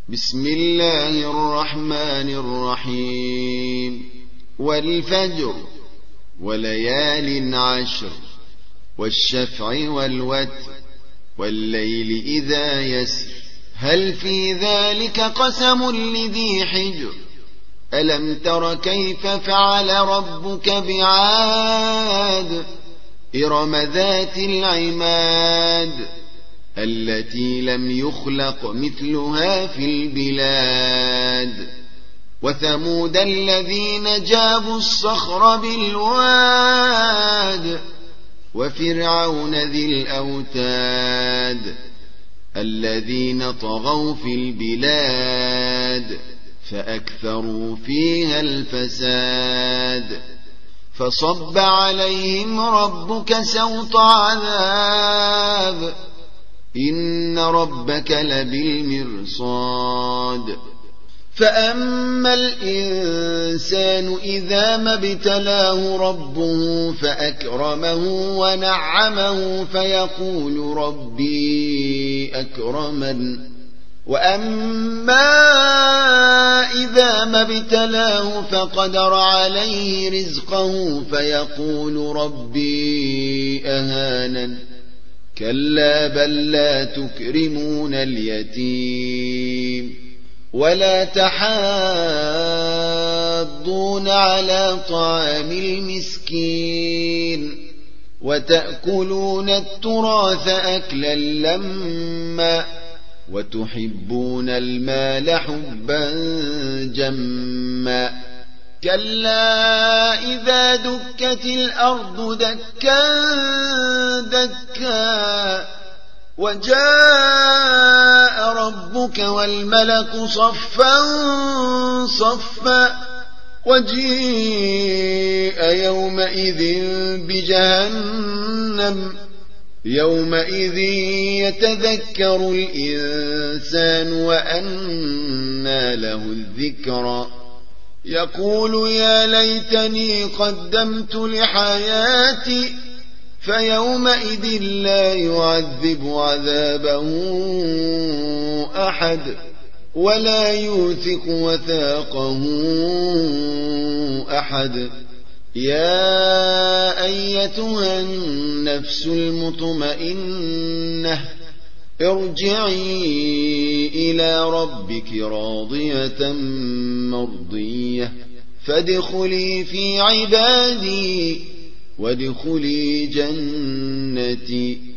بسم الله الرحمن الرحيم والفجر وليال عشر والشفع والوتر والليل إذا يسر هل في ذلك قسم لذي حجر ألم تر كيف فعل ربك بعاد إرم ذات العماد التي لم يخلق مثلها في البلاد وثمود الذين جابوا الصخر بالواد وفرعون ذي الأوتاد الذين طغوا في البلاد فأكثروا فيها الفساد فصب عليهم ربك سوط عذاب إن ربك لبالمرصاد فأما الإنسان إذا ما ابتلاه ربه فأكرمه ونعمه فيقول ربي أكرمن وأما إذا ما ابتلاه فقدر عليه رزقه فيقول ربي أهانن كلا بل لا تكرمون اليتيم ولا تحاضون على طعام المسكين وتأكلون التراث أكلا لما وتحبون المال حبا جما كلا إذا دكت الأرض دكا دكا وجاء ربك والملك صفا صفا وجيء يومئذ بجهنم يومئذ يتذكر الإنسان وأنى له الذكرى يقول يا ليتني قدمت لحياتي فيومئذ لا يعذب عذابه أحد ولا يوثق وثاقه أحد يا أيتها النفس المطمئنة ارجعي إلى ربك راضية مرضية فادخلي في عبادي وادخلي جنتي